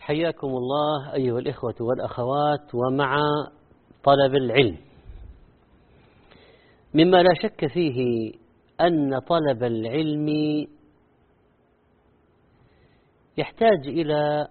حياكم الله أيها الإخوة والأخوات ومع طلب العلم. مما لا شك فيه أن طلب العلم يحتاج إلى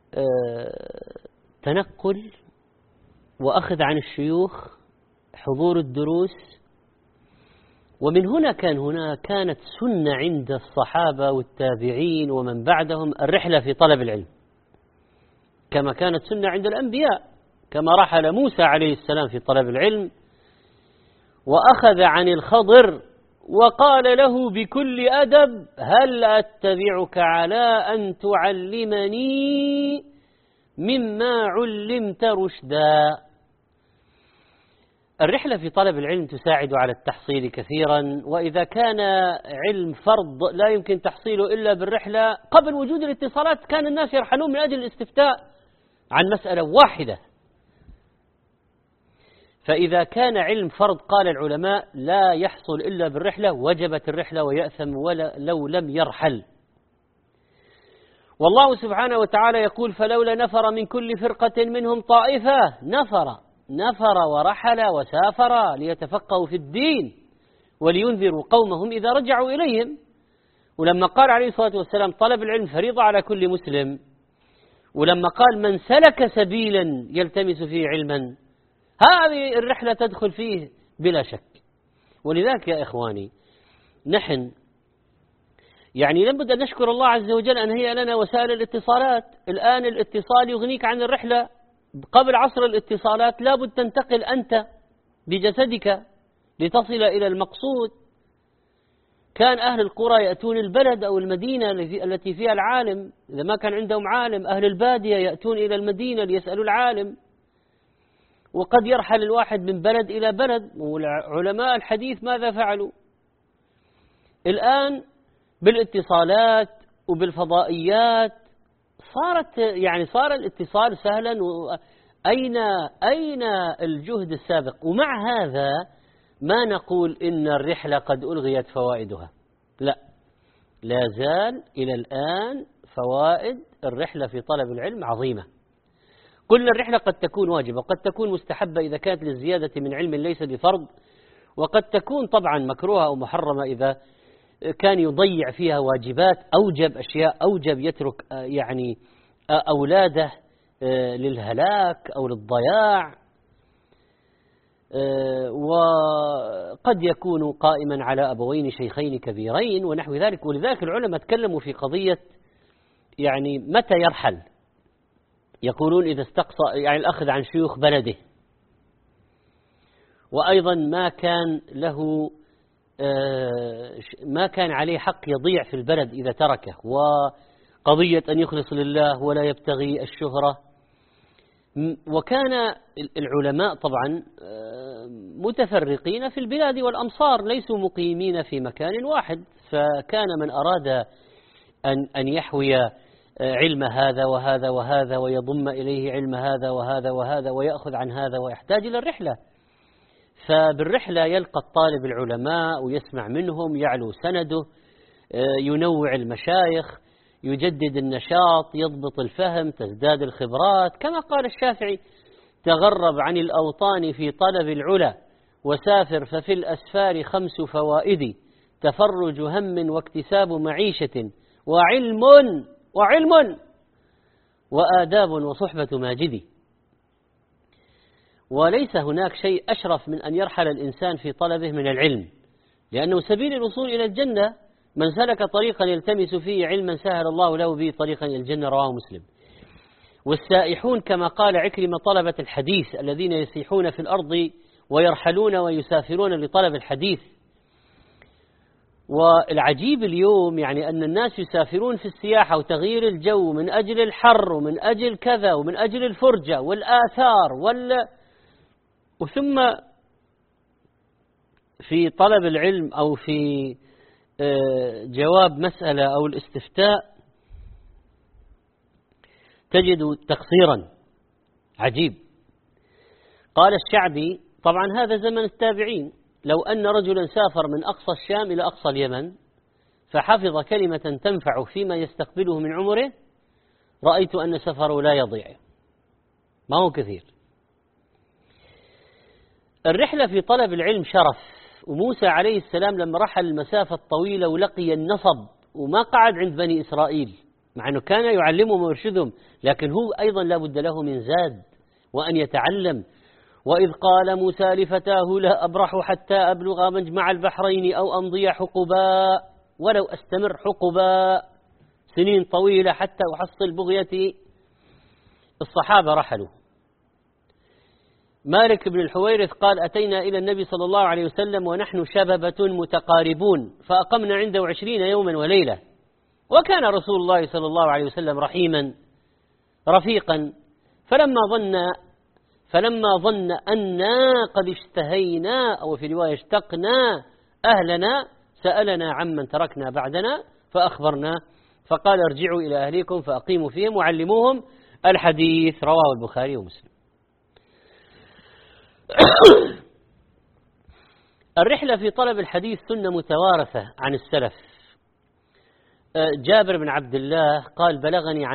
تنقل وأخذ عن الشيوخ، حضور الدروس. ومن هنا كانت سنة عند الصحابة والتابعين ومن بعدهم الرحلة في طلب العلم، كما كانت سنة عند الأنبياء، كما رحل موسى عليه السلام في طلب العلم وأخذ عن الخضر وقال له بكل أدب: هل أتبعك على أن تعلمني مما علمت رشدا. الرحلة في طلب العلم تساعد على التحصيل كثيرا، وإذا كان علم فرض لا يمكن تحصيله إلا بالرحلة، قبل وجود الاتصالات كان الناس يرحلون من أجل الاستفتاء عن مسألة واحدة. فإذا كان علم فرض قال العلماء لا يحصل إلا بالرحلة، وجبت الرحلة ويأثم لو لم يرحل. والله سبحانه وتعالى يقول: فلولا نفر من كل فرقة منهم طائفة. نفر ورحل وسافر ليتفقهوا في الدين ولينذروا قومهم إذا رجعوا إليهم. ولما قال عليه الصلاة والسلام طلب العلم فريضة على كل مسلم، ولما قال من سلك سبيلا يلتمس فيه علما، هذه الرحلة تدخل فيه بلا شك. ولذلك يا إخواني نحن لابد أن نشكر الله عز وجل أن هي لنا وسائل الاتصالات. الآن الاتصال يغنيك عن الرحلة. قبل عصر الاتصالات لابد تنتقل أنت بجسدك لتصل إلى المقصود. كان أهل القرى يأتون البلد أو المدينة التي فيها العالم، إذا ما كان عندهم عالم. أهل البادية يأتون إلى المدينة ليسألوا العالم. وقد يرحل الواحد من بلد إلى بلد. وعلماء الحديث ماذا فعلوا؟ الآن بالاتصالات وبالفضائيات صار الاتصال سهلا. أين الجهد السابق؟ ومع هذا ما نقول إن الرحلة قد ألغيت فوائدها، لا زال إلى الآن فوائد الرحلة في طلب العلم عظيمة. قلنا الرحلة قد تكون واجبة وقد تكون مستحبة إذا كانت للزيادة من علم ليس بفرض، وقد تكون طبعا مكروهة أو محرمة إذا كان يضيع فيها واجبات، أوجب يترك أولاده للهلاك أو للضياع. وقد يكون قائما على أبوين شيخين كبيرين ونحو ذلك. ولذلك العلماء تكلموا في قضية متى يرحل. يقولون إذا استقصى الأخذ عن شيوخ بلده، وأيضا ما كان عليه حق يضيع في البلد إذا تركه، وقضية أن يخلص لله ولا يبتغي الشهرة. وكان العلماء طبعا متفرقين في البلاد والأمصار، ليسوا مقيمين في مكان واحد. فكان من أراد أن يحوي علم هذا وهذا وهذا ويضم إليه علم هذا وهذا وهذا ويأخذ عن هذا ويحتاج إلى الرحلة. فبالرحلة يلقى الطالب العلماء ويسمع منهم، يعلو سنده، ينوع المشايخ، يجدد النشاط، يضبط الفهم، تزداد الخبرات. كما قال الشافعي: تغرب عن الأوطان في طلب العلا، وسافر ففي الأسفار 5 فوائد: تفرج هم واكتساب معيشة وعلم وآداب وصحبة ماجدي. وليس هناك شيء أشرف من أن يرحل الإنسان في طلبه من العلم، لأنه سبيل الوصول إلى الجنة. من سلك طريقا يلتمس فيه علما سهل الله له به طريقا إلى الجنة، رواه مسلم. والسائحون كما قال عكرمة طلبة الحديث الذين يسيحون في الأرض ويرحلون ويسافرون لطلب الحديث. والعجيب اليوم أن الناس يسافرون في السياحة وتغيير الجو من أجل الحر ومن أجل كذا ومن أجل الفرجة والآثار ثم في طلب العلم أو في جواب مسألة أو الاستفتاء تجد تقصيرا عجيب. قال الشعبي، طبعا هذا زمن التابعين: لو أن رجلا سافر من أقصى الشام إلى أقصى اليمن فحفظ كلمة تنفع فيما يستقبله من عمره، رأيت أن سفره لا يضيع، ما هو كثير. الرحلة في طلب العلم شرف، وموسى عليه السلام لما رحل المسافة الطويلة ولقي النصب وما قعد عند بني إسرائيل، مع أنه كان يعلمهم ويرشدهم، لكن هو أيضا لا بد له من زاد وأن يتعلم. وإذ قال موسى لفتاه لا أبرح حتى أبلغ مجمع البحرين أو أمضي حقبا ولو أستمر حقبا، سنين طويلة حتى أحصل بغيتي. الصحابة رحلوا. مالك بن الحويرث قال أتينا إلى النبي صلى الله عليه وسلم ونحن شببة متقاربون فأقمنا عنده 20 يوما وليلة، وكان رسول الله صلى الله عليه وسلم رحيما رفيقا، فلما ظن أننا قد اشتهينا أو في رواية اشتقنا أهلنا سألنا عمن تركنا بعدنا فأخبرنا، فقال ارجعوا إلى أهليكم فأقيموا فيهم وعلموهم الحديث. رواه البخاري ومسلم. الرحلة في طلب الحديث سنة متوارثة عن السلف. جابر بن عبد الله قال بلغني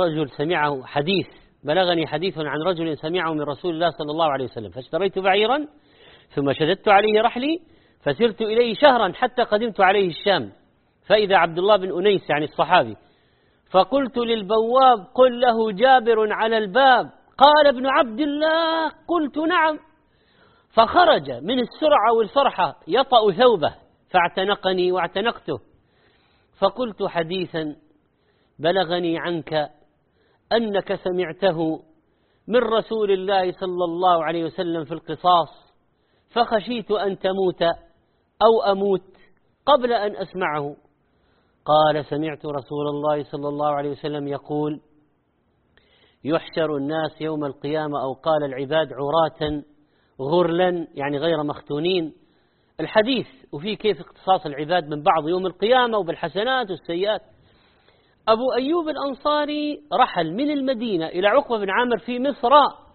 حديث عن رجل سمعه من رسول الله صلى الله عليه وسلم، فاشتريت بعيرا ثم شددت عليه رحلي فسرت إليه شهرا حتى قدمت عليه الشام، فإذا عبد الله بن أنيس يعني الصحابي، فقلت للبواب قل له جابر على الباب، قال ابن عبد الله قلت نعم، فخرج من السرعة والفرحة يطأ ثوبه فاعتنقني واعتنقته، فقلت حديثا بلغني عنك أنك سمعته من رسول الله صلى الله عليه وسلم في القصاص، فخشيت أن تموت أو أموت قبل أن أسمعه. قال سمعت رسول الله صلى الله عليه وسلم يقول يحشر الناس يوم القيامة، أو قال العباد عراة غرلا يعني غير مختونين، الحديث وفيه كيف اقتصاص العباد من بعض يوم القيامة وبالحسنات والسيئات. أبو أيوب الأنصاري رحل من المدينة إلى عقبة بن عامر في مصر،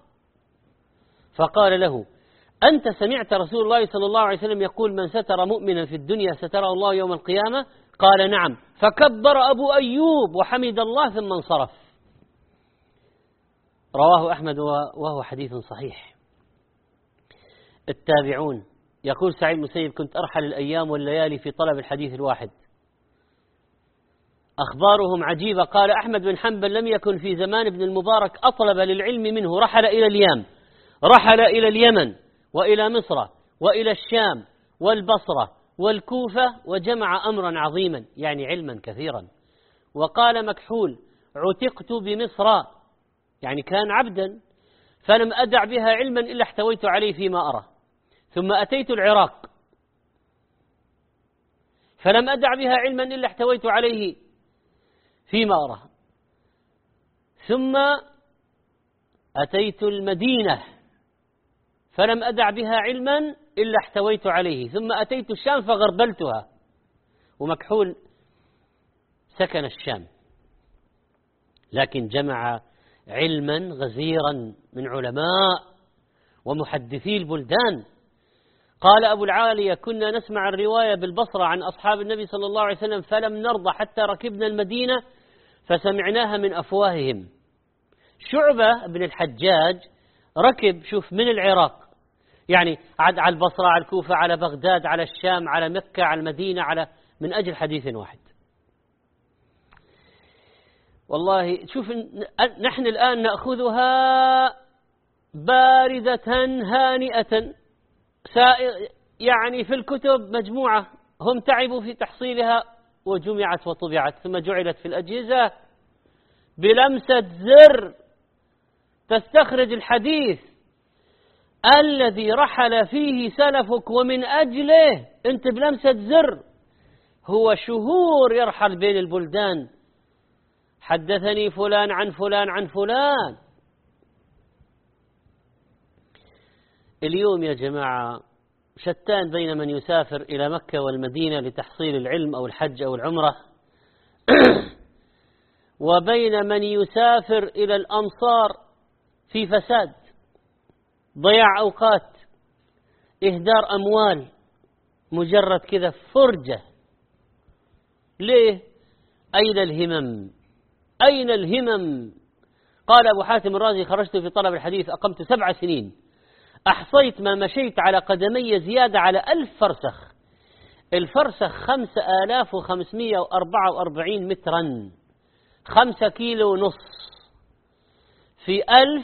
فقال له أنت سمعت رسول الله صلى الله عليه وسلم يقول من ستر مؤمنا في الدنيا ستره الله يوم القيامة؟ قال نعم، فكبر أبو أيوب وحمد الله ثم انصرف. رواه أحمد وهو حديث صحيح. التابعون يقول سعيد المسيب كنت أرحل الأيام والليالي في طلب الحديث الواحد، أخبارهم عجيبة. قال أحمد بن حنبل لم يكن في زمان ابن المبارك أطلب للعلم منه، رحل إلى اليمن وإلى مصر وإلى الشام والبصرة والكوفة وجمع أمرا عظيما يعني علما كثيرا. وقال مكحول عتقت بمصر يعني كان عبدا، فلم أدع بها علما إلا احتويت عليه فيما أرى، ثم أتيت العراق فلم أدع بها علما إلا احتويت عليه فيما أرى، ثم أتيت المدينة فلم أدع بها علما إلا احتويت عليه، ثم أتيت الشام فغربلتها. ومكحول سكن الشام لكن جمع علما غزيرا من علماء ومحدثي البلدان. قال أبو العالية كنا نسمع الرواية بالبصرة عن أصحاب النبي صلى الله عليه وسلم فلم نرضى حتى ركبنا المدينة فسمعناها من أفواههم. شعبة بن الحجاج ركب شوف من العراق يعني على البصرة على الكوفة على بغداد على الشام على مكة على المدينة من أجل حديث واحد. والله شوف نحن الآن نأخذها باردة هانئة يعني في الكتب مجموعة هم تعبوا في تحصيلها وجمعت وطبعت ثم جعلت في الأجهزة بلمسة زر تستخرج الحديث الذي رحل فيه سلفك ومن أجله أنت بلمسة زر. هو شهور يرحل بين البلدان حدثني فلان عن فلان عن فلان. اليوم يا جماعة شتان بين من يسافر إلى مكة والمدينة لتحصيل العلم أو الحج أو العمرة وبين من يسافر إلى الأمصار في فساد ضياع أوقات إهدار أموال مجرد كذا فرجة. ليه؟ أين الهمم؟ أين الهمم؟ قال أبو حاتم الرازي: خرجت في طلب الحديث، أقمت 7 سنين، أحصيت ما مشيت على قدمي زيادة على 1000 فرسخ. الفرسخ 5544 مترا، 5 كيلو ونص في 1000،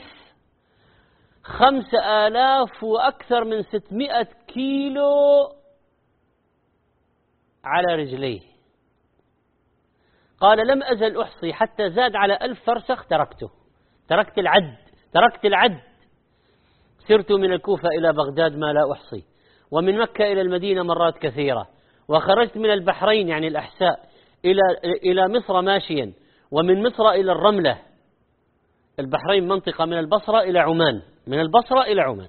5000 وأكثر من 600 كيلو على رجليه. قال: لم أزل أحصي حتى زاد على 1000 فرسخ، تركت العد. سرت من الكوفة إلى بغداد ما لا أحصي، ومن مكة إلى المدينة مرات كثيرة، وخرجت من البحرين يعني الأحساء إلى مصر ماشيا، ومن مصر إلى الرملة. البحرين منطقة من البصرة إلى عمان.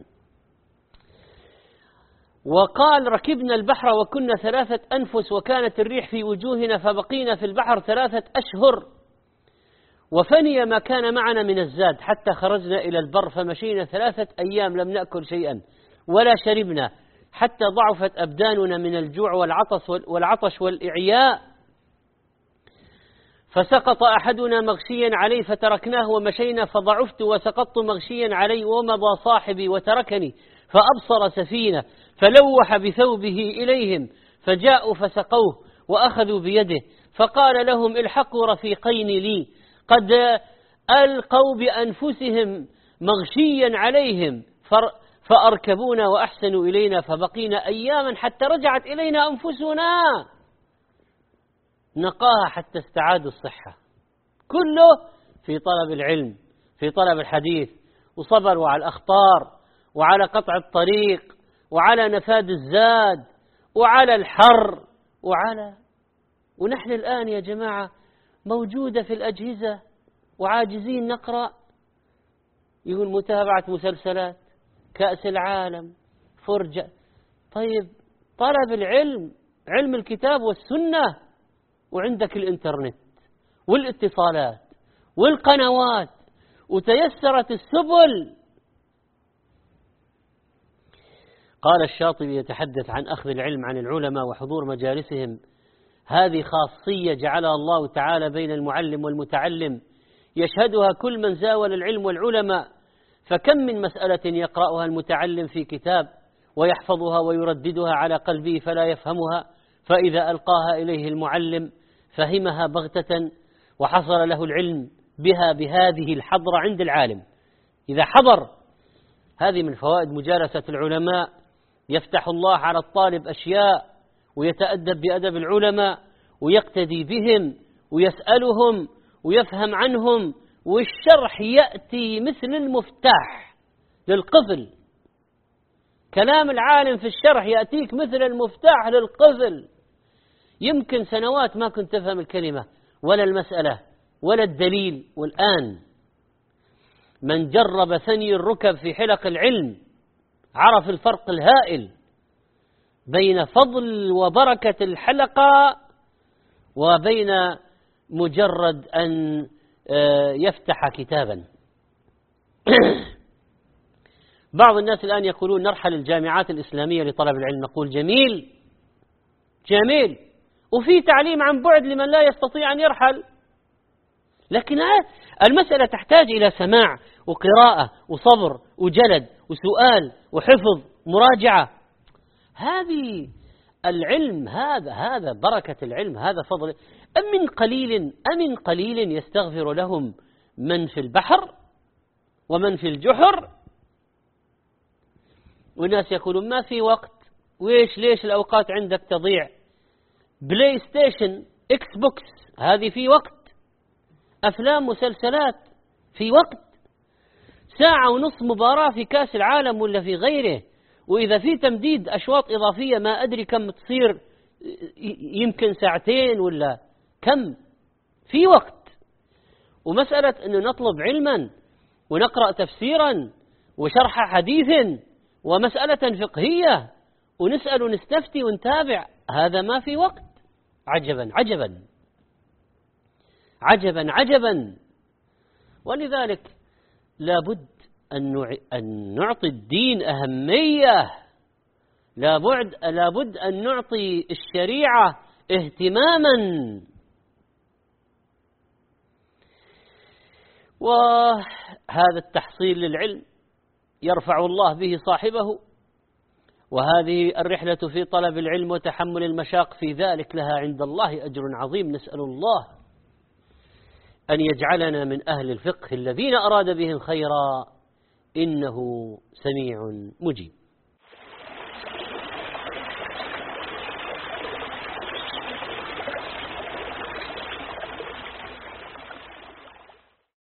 وقال: ركبنا البحر وكنا 3 أنفس، وكانت الريح في وجوهنا، فبقينا في البحر 3 أشهر، وفني ما كان معنا من الزاد، حتى خرجنا إلى البر، فمشينا 3 أيام لم نأكل شيئا ولا شربنا، حتى ضعفت أبداننا من الجوع والعطش والإعياء، فسقط أحدنا مغشيا عليه فتركناه ومشينا، فضعفت وسقطت مغشيا علي، ومضى صاحبي وتركني، فأبصر سفينة فلوح بثوبه إليهم، فجاءوا فسقوه وأخذوا بيده، فقال لهم: الحقوا رفيقين لي قد ألقوا بأنفسهم مغشيا عليهم، فأركبونا وأحسنوا إلينا، فبقينا أياما حتى رجعت إلينا أنفسنا، نقاها حتى استعادوا الصحة. كله في طلب العلم، في طلب الحديث، وصبروا على الأخطار، وعلى قطع الطريق، وعلى نفاد الزاد، وعلى الحر، ونحن الآن يا جماعة موجودة في الأجهزة وعاجزين نقرأ. يقول: متابعة مسلسلات، كأس العالم، فرجة. طيب، طلب العلم، علم الكتاب والسنة، وعندك الإنترنت والاتصالات والقنوات، وتيسرت السبل. قال الشاطبي يتحدث عن أخذ العلم عن العلماء وحضور مجالسهم: هذه خاصية جعلها الله تعالى بين المعلم والمتعلم، يشهدها كل من زاول العلم والعلماء، فكم من مسألة يقرأها المتعلم في كتاب ويحفظها ويرددها على قلبه فلا يفهمها، فإذا ألقاها إليه المعلم فهمها بغتة، وحصل له العلم بها بهذه الحضرة عند العالم. إذا حضر، هذه من فوائد مجالسة العلماء، يفتح الله على الطالب أشياء، ويتأدب بأدب العلماء، ويقتدي بهم، ويسألهم، ويفهم عنهم، والشرح يأتي مثل المفتاح للقفل. كلام العالم في الشرح يأتيك مثل المفتاح للقفل. يمكن سنوات ما كنت تفهم الكلمة ولا المسألة ولا الدليل، والآن من جرب ثني الركب في حلق العلم عرف الفرق الهائل بين فضل وبركة الحلقة وبين مجرد أن يفتح كتابا. بعض الناس الآن يقولون: نرحل الجامعات الإسلامية لطلب العلم. نقول: جميل، وفي تعليم عن بعد لمن لا يستطيع أن يرحل، لكن المسألة تحتاج إلى سماع وقراءة وصبر وجلد وسؤال وحفظ مراجعة. هذه العلم، هذا بركة العلم، هذا فضل. أمن قليل يستغفر لهم من في البحر ومن في الجحر. والناس يقولون: ما في وقت. ليش الأوقات عندك تضيع؟ بلاي ستيشن، إكس بوكس، هذه في وقت. أفلام، مسلسلات، في وقت. 1.5 ساعة مباراة في كأس العالم ولا في غيره، وإذا في تمديد أشواط إضافية ما أدري كم تصير، يمكن 2 ساعة ولا كم، في وقت. ومسألة أنه نطلب علما ونقرأ تفسيرا وشرح حديث ومسألة فقهية ونسأل ونستفتي ونتابع، هذا ما في وقت. عجبا عجبا عجبا عجبا. ولذلك لابد أن نعطي الدين أهمية، لابد أن نعطي الشريعة اهتماما. وهذا التحصيل للعلم يرفع الله به صاحبه، وهذه الرحلة في طلب العلم وتحمل المشاق في ذلك لها عند الله أجر عظيم. نسأل الله أن يجعلنا من أهل الفقه الذين أراد بهم خيرا، إنه سميع مجيب.